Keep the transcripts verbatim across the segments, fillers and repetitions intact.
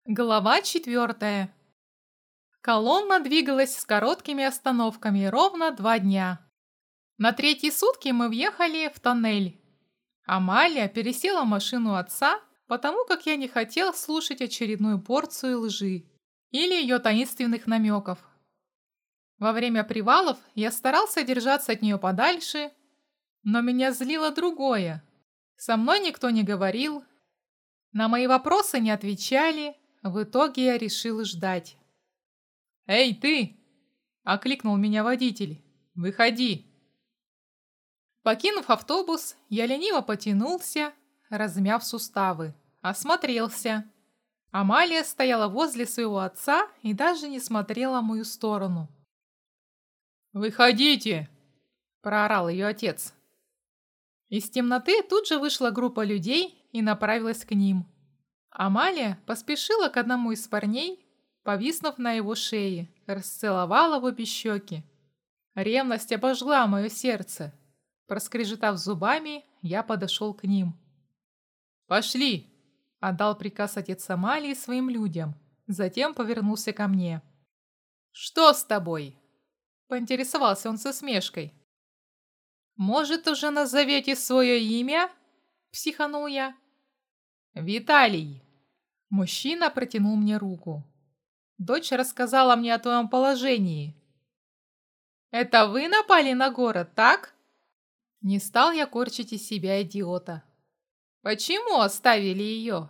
Глава четвертая. Колонна двигалась с короткими остановками ровно два дня. На третьи сутки мы въехали в тоннель. Амалия пересела в машину отца, потому как я не хотел слушать очередную порцию лжи или ее таинственных намеков. Во время привалов я старался держаться от нее подальше, но меня злило другое. Со мной никто не говорил, на мои вопросы не отвечали. В итоге я решил ждать. «Эй, ты!» — окликнул меня водитель. «Выходи!» Покинув автобус, я лениво потянулся, размяв суставы, осмотрелся. Амалия стояла возле своего отца и даже не смотрела в мою сторону. «Выходите!» — проорал ее отец. Из темноты тут же вышла группа людей и направилась к ним. Амалия поспешила к одному из парней, повиснув на его шее, расцеловала в обе щеки. Ревность обожгла мое сердце. Проскрежетав зубами, я подошел к ним. «Пошли!» — отдал приказ отец Амалии своим людям, затем повернулся ко мне. «Что с тобой?» — поинтересовался он со смешкой. «Может, уже назовете свое имя?» — психанул я. «Виталий!» Мужчина протянул мне руку. «Дочь рассказала мне о твоем положении». «Это вы напали на город, так?» Не стал я корчить из себя идиота. «Почему оставили ее?»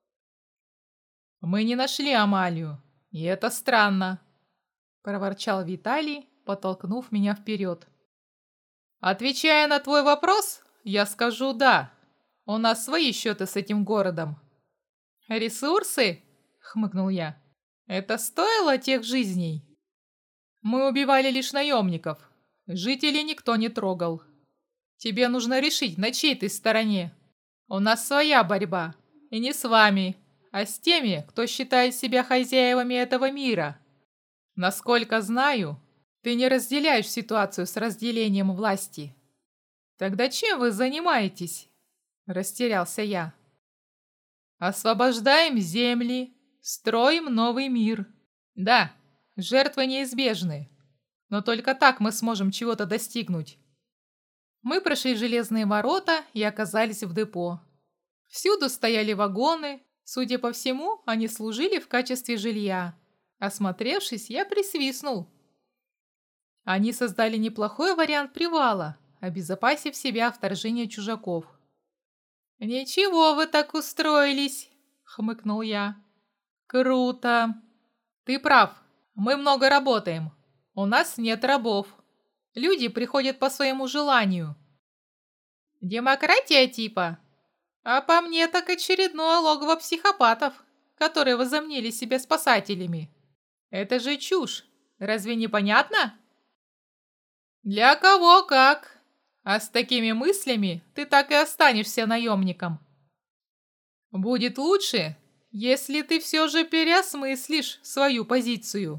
«Мы не нашли Амалию, и это странно», — проворчал Виталий, подтолкнув меня вперед. «Отвечая на твой вопрос, я скажу «да». У нас свои счеты с этим городом». «Ресурсы?» — хмыкнул я. «Это стоило тех жизней?» «Мы убивали лишь наемников. Жителей никто не трогал. Тебе нужно решить, на чьей ты стороне. У нас своя борьба. И не с вами, а с теми, кто считает себя хозяевами этого мира. Насколько знаю, ты не разделяешь ситуацию с разделением власти». «Тогда чем вы занимаетесь?» — растерялся я. «Освобождаем земли, строим новый мир. Да, жертвы неизбежны, но только так мы сможем чего-то достигнуть». Мы прошли железные ворота и оказались в депо. Всюду стояли вагоны, судя по всему, они служили в качестве жилья. Осмотревшись, я присвистнул. Они создали неплохой вариант привала, обезопасив себя от вторжения чужаков. «Ничего вы так устроились», — хмыкнул я. «Круто. Ты прав, мы много работаем. У нас нет рабов. Люди приходят по своему желанию». «Демократия типа? А по мне так очередное логово психопатов, которые возомнили себя спасателями. Это же чушь, разве не понятно?» «Для кого как. А с такими мыслями ты так и останешься наемником. Будет лучше, если ты все же переосмыслишь свою позицию».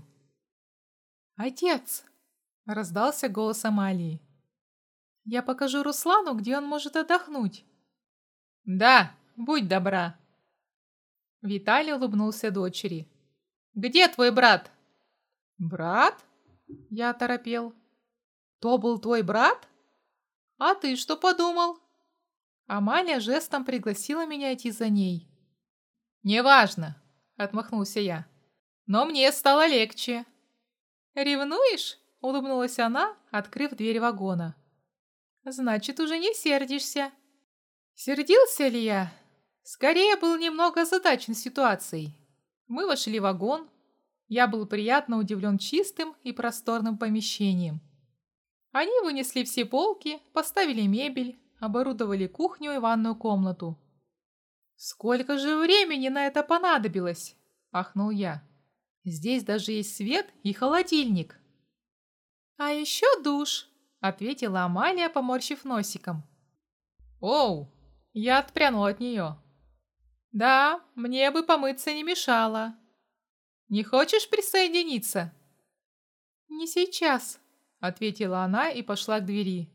«Отец!» — раздался голос Амалии. «Я покажу Руслану, где он может отдохнуть». «Да, будь добра». Виталий улыбнулся дочери. «Где твой брат?» «Брат?» — я оторопел. «То был твой брат? А ты что подумал?» Амалия жестом пригласила меня идти за ней. «Неважно», — отмахнулся я. «Но мне стало легче». «Ревнуешь?» — улыбнулась она, открыв дверь вагона. «Значит, уже не сердишься». Сердился ли я? Скорее, был немного озадачен ситуацией. Мы вошли в вагон. Я был приятно удивлен чистым и просторным помещением. Они вынесли все полки, поставили мебель, оборудовали кухню и ванную комнату. «Сколько же времени на это понадобилось?» – ахнул я. «Здесь даже есть свет и холодильник». «А еще душ», – ответила Амалия, поморщив носиком. «Оу!» – я отпрянул от нее. «Да, мне бы помыться не мешало. Не хочешь присоединиться?» «Не сейчас», — ответила она и пошла к двери.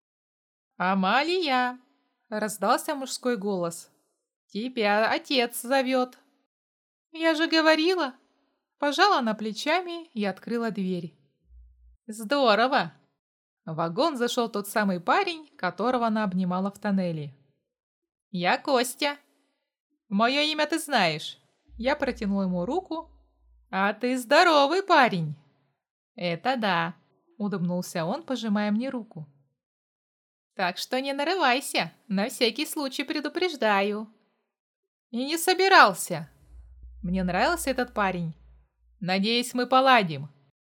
«Амалия!» — раздался мужской голос. «Тебя отец зовет». Я же говорила. Пожала она плечами и открыла дверь. Здорово. В вагон зашел тот самый парень, которого она обнимала в тоннеле. Я Костя. Мое имя ты знаешь. Я протянула ему руку. А ты здоровый парень. Это да. Улыбнулся он, пожимая мне руку. Так что не нарывайся, на всякий случай предупреждаю. И не собирался. Мне нравился этот парень. Надеюсь, мы поладим.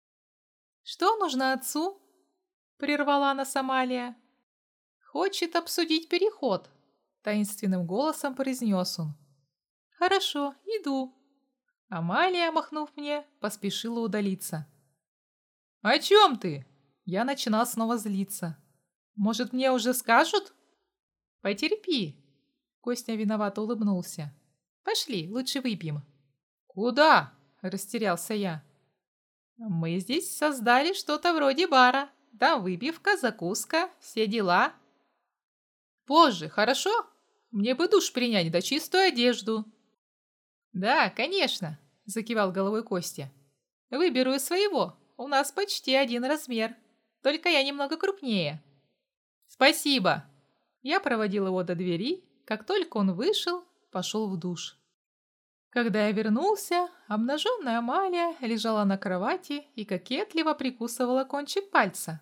Что нужно отцу? Прервала она Амалия. Хочет обсудить переход, таинственным голосом произнес он. Хорошо, иду. Амалия, махнув мне, поспешила удалиться. О чем ты? Я начинал снова злиться. Может, мне уже скажут? Потерпи. Костя виновато улыбнулся. Пошли, лучше выпьем. Куда? Растерялся я. Мы здесь создали что-то вроде бара. Да, выпивка, закуска, все дела. Позже, хорошо? Мне бы душ принять, да чистую одежду. Да, конечно, закивал головой Костя. Выберу из своего. У нас почти один размер. Только я немного крупнее. Спасибо. Я проводил его до двери. Как только он вышел, пошел в душ. Когда я вернулся, обнаженная Амалия лежала на кровати и кокетливо прикусывала кончик пальца.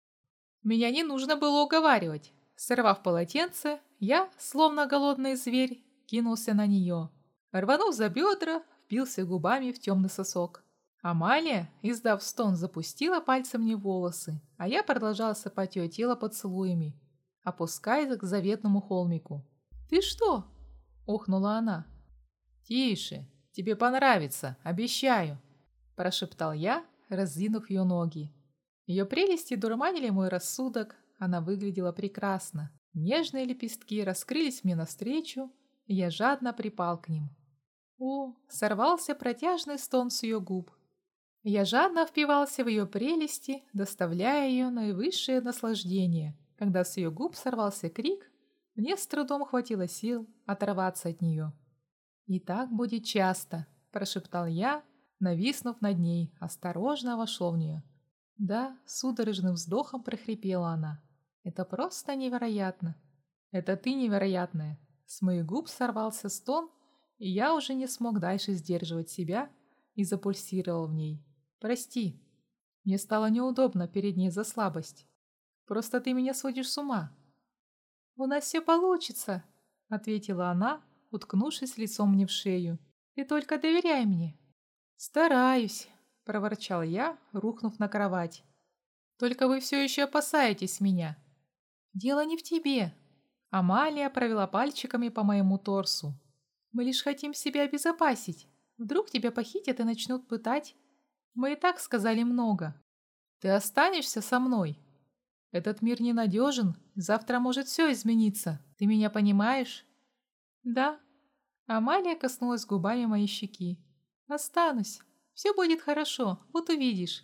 Меня не нужно было уговаривать. Сорвав полотенце, я, словно голодный зверь, кинулся на нее. Рванув за бедра, впился губами в темный сосок. Амалия, издав стон, запустила пальцем мне в волосы, а я продолжала сыпать ее тело поцелуями, опускаясь к заветному холмику. «Ты что?» – охнула она. «Тише, тебе понравится, обещаю», – прошептал я, раздвинув ее ноги. Ее прелести дурманили мой рассудок, она выглядела прекрасно. Нежные лепестки раскрылись мне навстречу, и я жадно припал к ним. О, сорвался протяжный стон с ее губ. Я жадно впивался в ее прелести, доставляя ее наивысшее наслаждение. Когда с ее губ сорвался крик, мне с трудом хватило сил оторваться от нее. «И так будет часто», – прошептал я, нависнув над ней, осторожно вошел в нее. «Да», – судорожным вздохом прохрипела она. «Это просто невероятно». «Это ты невероятная». С моих губ сорвался стон, и я уже не смог дальше сдерживать себя и запульсировал в ней. «Прости, мне стало неудобно перед ней за слабость. Просто ты меня сводишь с ума». «У нас все получится», — ответила она, уткнувшись лицом мне в шею. «Ты только доверяй мне». «Стараюсь», — проворчал я, рухнув на кровать. «Только вы все еще опасаетесь меня». «Дело не в тебе». Амалия провела пальчиками по моему торсу. «Мы лишь хотим себя обезопасить. Вдруг тебя похитят и начнут пытать. Мы и так сказали много. Ты останешься со мной. Этот мир ненадежен, завтра может все измениться. Ты меня понимаешь?» «Да». Амалия коснулась губами моей щеки. «Останусь. Все будет хорошо, вот увидишь».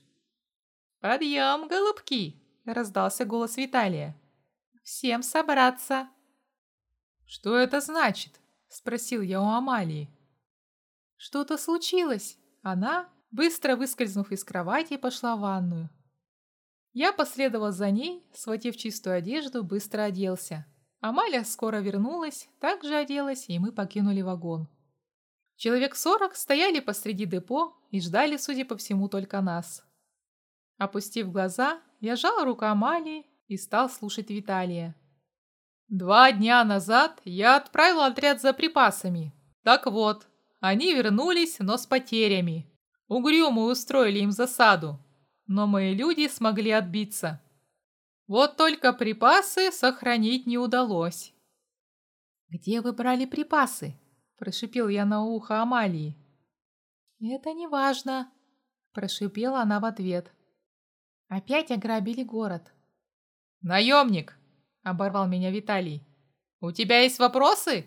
«Подъем, голубки!» — раздался голос Виталия. «Всем собраться!» «Что это значит?» — спросил я у Амалии. «Что-то случилось!» Она, быстро выскользнув из кровати, пошла в ванную. Я последовал за ней, схватив чистую одежду, быстро оделся. Амалия скоро вернулась, также оделась, и мы покинули вагон. Человек сорок стояли посреди депо и ждали, судя по всему, только нас. Опустив глаза, я сжал руку Амалии и стал слушать Виталия. «Два дня назад я отправил отряд за припасами. Так вот, они вернулись, но с потерями. Угрюмы устроили им засаду, но мои люди смогли отбиться. Вот только припасы сохранить не удалось». «Где вы брали припасы?» – прошипел я на ухо Амалии. «Это не важно», – прошипела она в ответ. «Опять ограбили город». «Наемник!» – оборвал меня Виталий. «У тебя есть вопросы?»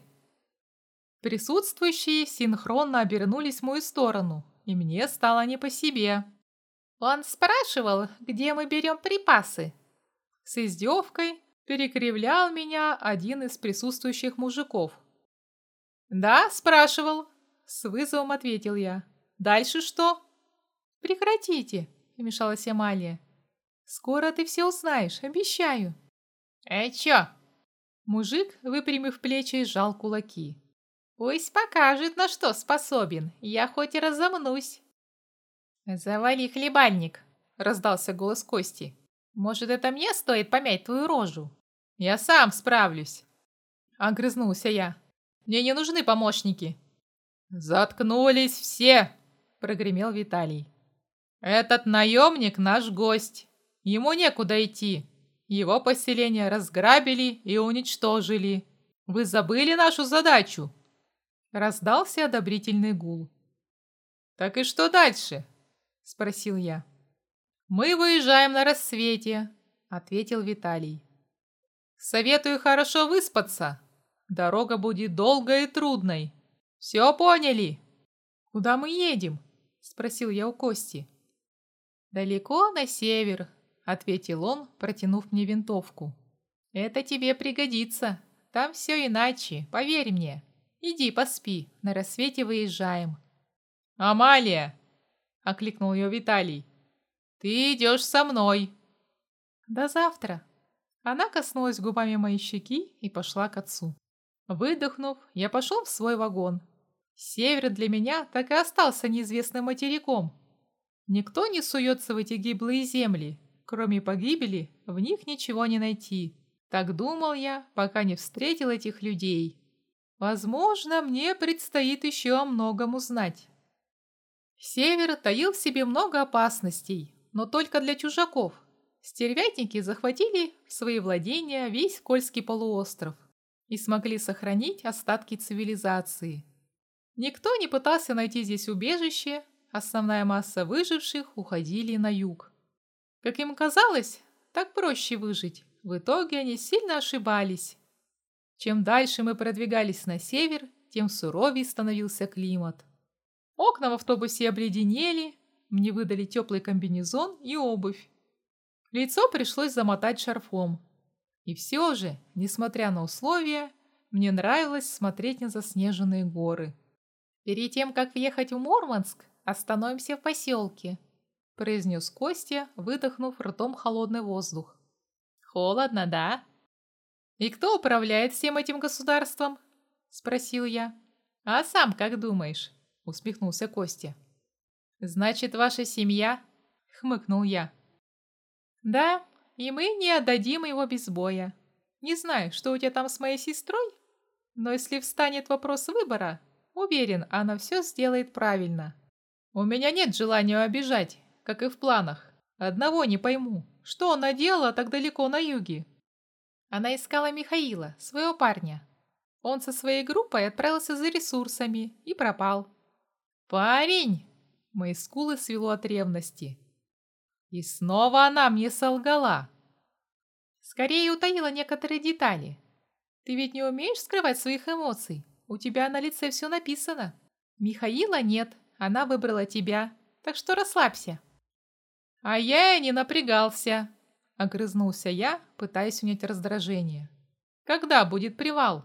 Присутствующие синхронно обернулись в мою сторону, и мне стало не по себе. «Он спрашивал, где мы берем припасы?» С издевкой перекривлял меня один из присутствующих мужиков. «Да, спрашивал», С вызовом ответил я. Дальше что? Прекратите, вмешалась Амалия. Скоро ты все узнаешь, обещаю. Эй, чё? Мужик, выпрямив плечи, сжал кулаки. Пусть покажет, на что способен, я хоть и разомнусь. Завали хлебальник, раздался голос Кости. Может, это мне стоит помять твою рожу? Я сам справлюсь. Огрызнулся я. Мне не нужны помощники. Заткнулись все, прогремел Виталий. Этот наемник наш гость. Ему некуда идти. Его поселение разграбили и уничтожили. Вы забыли нашу задачу? Раздался одобрительный гул. Так и что дальше? Спросил я. Мы выезжаем на рассвете, ответил Виталий. Советую хорошо выспаться. Дорога будет долгой и трудной. Все поняли? Куда мы едем? Спросил я у Кости. Далеко на север, ответил он, протянув мне винтовку. Это тебе пригодится. Там все иначе, поверь мне. Иди поспи, на рассвете выезжаем. Амалия! Окликнул ее Виталий. Ты идешь со мной. До завтра. Она коснулась губами моей щеки и пошла к отцу. Выдохнув, я пошел в свой вагон. Север для меня так и остался неизвестным материком. Никто не суется в эти гиблые земли. Кроме погибели, в них ничего не найти. Так думал я, пока не встретил этих людей. Возможно, мне предстоит еще о многом узнать. Север таил в себе много опасностей, но только для чужаков. Стервятники захватили в свои владения весь Кольский полуостров и смогли сохранить остатки цивилизации. Никто не пытался найти здесь убежище, основная масса выживших уходили на юг. Как им казалось, так проще выжить. В итоге они сильно ошибались. Чем дальше мы продвигались на север, тем суровее становился климат. Окна в автобусе обледенели, мне выдали теплый комбинезон и обувь. Лицо пришлось замотать шарфом. И все же, несмотря на условия, мне нравилось смотреть на заснеженные горы. «Перед тем, как въехать в Мурманск, остановимся в поселке», произнес Костя, выдохнув ртом холодный воздух. «Холодно, да?» «И кто управляет всем этим государством?» спросил я. «А сам как думаешь?» усмехнулся Костя. «Значит, ваша семья?» хмыкнул я. «Да, и мы не отдадим его без боя. Не знаю, что у тебя там с моей сестрой, но если встанет вопрос выбора, уверен, она все сделает правильно. У меня нет желания обижать, как и в планах. Одного не пойму, что она делала так далеко на юге?» Она искала Михаила, своего парня. Он со своей группой отправился за ресурсами и пропал. «Парень!» Мои скулы свело от ревности. И снова она мне солгала. Скорее утаила некоторые детали. Ты ведь не умеешь скрывать своих эмоций. У тебя на лице все написано. Михаила нет, она выбрала тебя. Так что расслабься. А я и не напрягался. Огрызнулся я, пытаясь унять раздражение. Когда будет привал?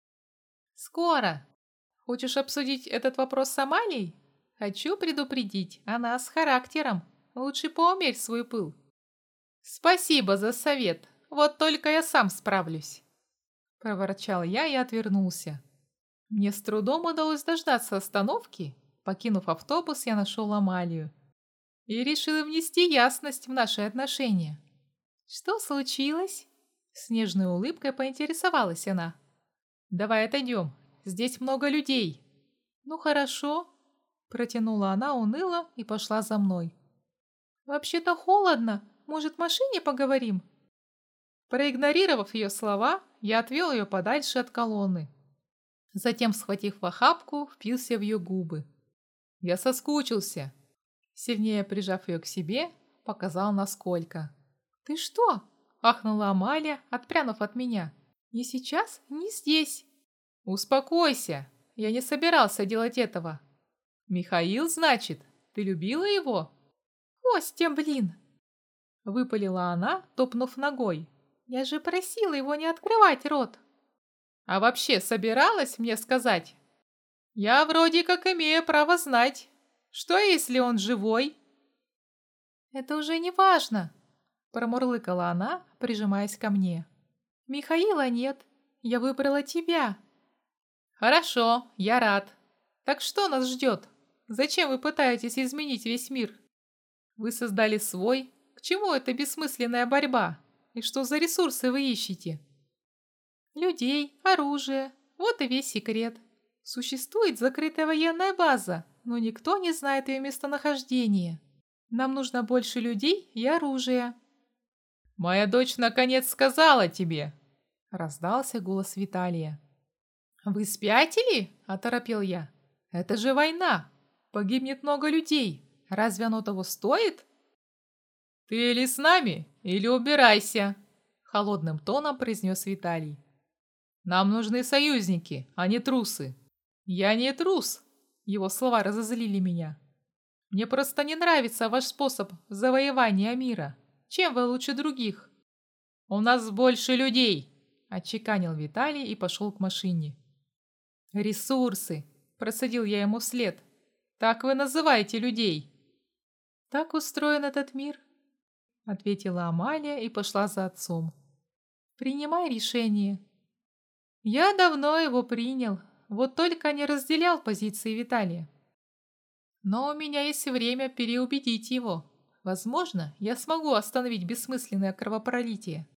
Скоро. Хочешь обсудить этот вопрос с Амалией? Хочу предупредить, она с характером. Лучше поумерь свой пыл. Спасибо за совет. Вот только я сам справлюсь. Проворчал я и отвернулся. Мне с трудом удалось дождаться остановки. Покинув автобус, я нашел Амалию. И решила внести ясность в наши отношения. Что случилось? С нежной улыбкой поинтересовалась она. Давай отойдем. Здесь много людей. Ну хорошо. Протянула она уныло и пошла за мной. Вообще-то холодно. Может, в машине поговорим? Проигнорировав ее слова, я отвел ее подальше от колонны. Затем, схватив в охапку, впился в ее губы. Я соскучился. Сильнее прижав ее к себе, показал насколько. «Ты что?» – ахнула Амалия, отпрянув от меня. «Не сейчас, не здесь». «Успокойся, я не собирался делать этого». «Михаил, значит, ты любила его?» «Костя, блин!» – выпалила она, топнув ногой. «Я же просила его не открывать рот». «А вообще собиралась мне сказать?» Я вроде как имею право знать, что если он живой?» «Это уже не важно», — промурлыкала она, прижимаясь ко мне. «Михаила нет, я выбрала тебя». «Хорошо, я рад. Так что нас ждет? Зачем вы пытаетесь изменить весь мир? Вы создали свой. К чему эта бессмысленная борьба? И что за ресурсы вы ищете?» «Людей, оружие. Вот и весь секрет. Существует закрытая военная база, но никто не знает ее местонахождение. Нам нужно больше людей и оружия». «Моя дочь наконец сказала тебе!» — раздался голос Виталия. «Вы спятили?» — оторопел я. «Это же война! Погибнет много людей. Разве оно того стоит?» «Ты или с нами, или убирайся!» — холодным тоном произнес Виталий. «Нам нужны союзники, а не трусы». «Я не трус!» — его слова разозлили меня. «Мне просто не нравится ваш способ завоевания мира. Чем вы лучше других?» «У нас больше людей!» — отчеканил Виталий и пошел к машине. «Ресурсы!» — процедил я ему вслед. «Так вы называете людей!» «Так устроен этот мир», — ответила Амалия и пошла за отцом. «Принимай решение». Я давно его принял, вот только не разделял позиции Виталия. Но у меня есть время переубедить его. Возможно, я смогу остановить бессмысленное кровопролитие.